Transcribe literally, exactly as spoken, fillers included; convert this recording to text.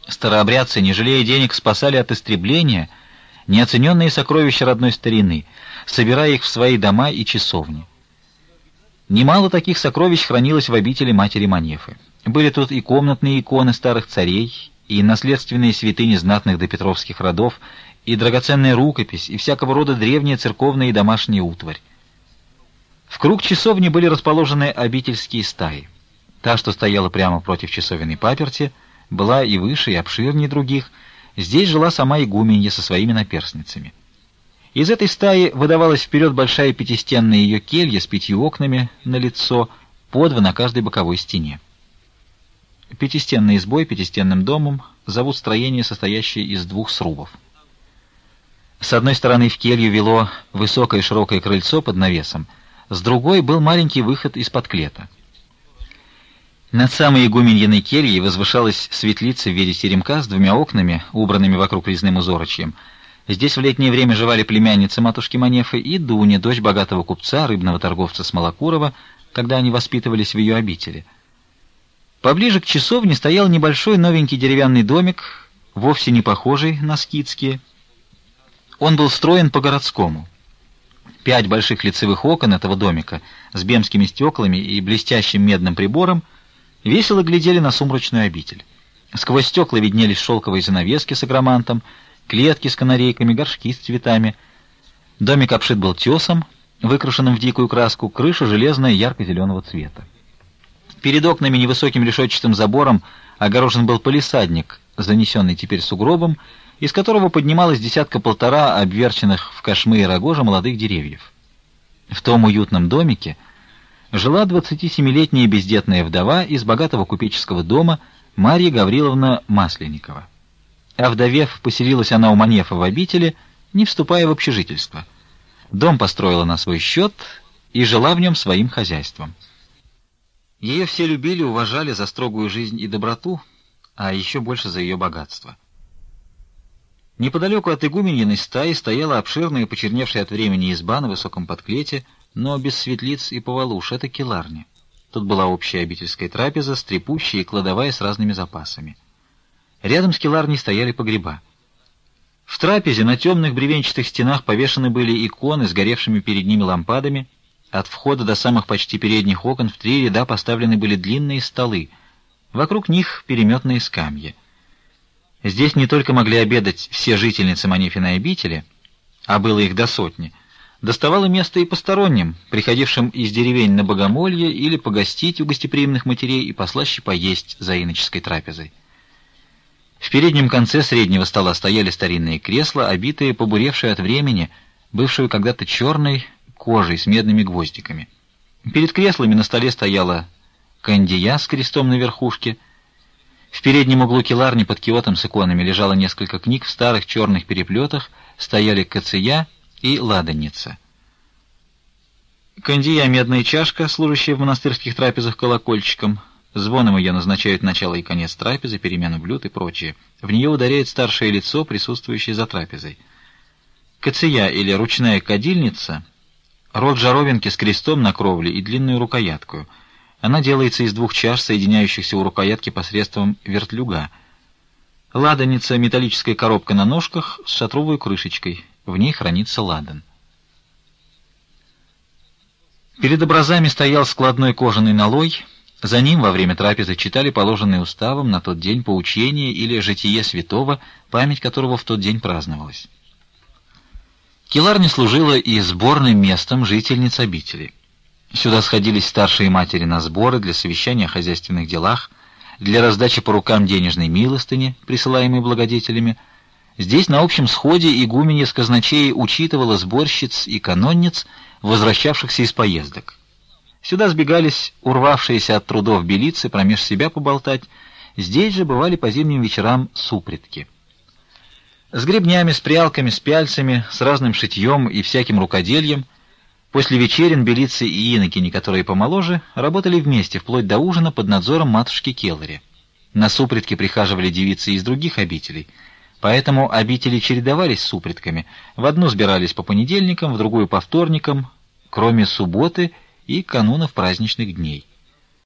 Старообрядцы, не жалея денег, спасали от истребления неоцененные сокровища родной старины, собирая их в свои дома и часовни. Немало таких сокровищ хранилось в обители матери Манефы. Были тут и комнатные иконы старых царей, и наследственные святыни знатных допетровских родов, и драгоценная рукопись, и всякого рода древняя церковная и домашняя утварь. В круг часовни были расположены обительские стаи. Та, что стояла прямо против часовенной паперти, была и выше, и обширнее других. Здесь жила сама игуменья со своими наперстницами. Из этой стаи выдавалась вперед большая пятистенная ее келья с пятью окнами на лицо, по два на каждой боковой стене. Пятистенный избой, пятистенным домом зовут строение, состоящее из двух срубов. С одной стороны в келью вело высокое широкое крыльцо под навесом, с другой был маленький выход из-под клета. Над самой игуменьиной кельей возвышалась светлица в виде теремка с двумя окнами, убранными вокруг резным узорочьем. Здесь в летнее время жевали племянница матушки Манефы и Дуня, дочь богатого купца, рыбного торговца Смолокурова, когда они воспитывались в ее обители. Поближе к часовне стоял небольшой новенький деревянный домик, вовсе не похожий на скитские. Он был строен по-городскому. Пять больших лицевых окон этого домика с бемскими стеклами и блестящим медным прибором весело глядели на сумрачную обитель. Сквозь стекла виднелись шелковые занавески с агромантом, клетки с канарейками, горшки с цветами. Домик обшит был тесом, выкрашенным в дикую краску, крыша железная ярко-зеленого цвета. Перед окнами невысоким решетчатым забором огорожен был палисадник, занесенный теперь сугробом, из которого поднималось десятка-полтора обверченных в кошмы и рогожи молодых деревьев. В том уютном домике жила двадцатисемилетняя бездетная вдова из богатого купеческого дома Марья Гавриловна Масленникова. Овдовев, поселилась она у Манефы в обители, не вступая в общежительство. Дом построила на свой счет и жила в нем своим хозяйством. Ее все любили, уважали за строгую жизнь и доброту, а еще больше за ее богатство. Неподалеку от игуменьиной стаи стояла обширная, почерневшая от времени изба на высоком подклете, но без светлиц и повалуш. Это келарня. Тут была общая обительская трапеза, стрепущая и кладовая с разными запасами. Рядом с келарней стояли погреба. В трапезе на темных бревенчатых стенах повешены были иконы с горевшими перед ними лампадами. От входа до самых почти передних окон в три ряда поставлены были длинные столы. Вокруг них переметные скамьи. Здесь не только могли обедать все жительницы Манефиной обители, а было их до сотни, доставало место и посторонним, приходившим из деревень на богомолье или погостить у гостеприимных матерей и послаще поесть за иноческой трапезой. В переднем конце среднего стола стояли старинные кресла, обитые, побуревшие от времени, бывшую когда-то черной кожей с медными гвоздиками. Перед креслами на столе стояла кандия с крестом на верхушке. В переднем углу келарни под киотом с иконами лежало несколько книг в старых черных переплетах, стояли кация и ладанница. Кандия — медная чашка, служащая в монастырских трапезах колокольчиком. Звоном ее назначают начало и конец трапезы, перемену блюд и прочее. В нее ударяет старшее лицо, присутствующее за трапезой. Кация или ручная кадильница — род жаровинки с крестом на кровле и длинную рукоятку. Она делается из двух чаш, соединяющихся у рукоятки посредством вертлюга. Ладаница — металлическая коробка на ножках с шатровой крышечкой. В ней хранится ладан. Перед образами стоял складной кожаный налой. За ним во время трапезы читали положенные уставом на тот день поучение или житие святого, память которого в тот день праздновалась. Келарня служила и сборным местом жительниц обители. Сюда сходились старшие матери на сборы для совещания о хозяйственных делах, для раздачи по рукам денежной милостыни, присылаемой благодетелями. Здесь на общем сходе игуменья с казначеей учитывала сборщиц и канонниц, возвращавшихся из поездок. Сюда сбегались урвавшиеся от трудов белицы промеж себя поболтать. Здесь же бывали по зимним вечерам супредки. С гребнями, с прялками, с пяльцами, с разным шитьем и всяким рукодельем. После вечерин белицы и инокини, которые помоложе, работали вместе, вплоть до ужина под надзором матушки Келари. На супредки прихаживали девицы из других обителей, поэтому обители чередовались с супредками. В одну сбирались по понедельникам, в другую по вторникам, кроме субботы и канунов праздничных дней.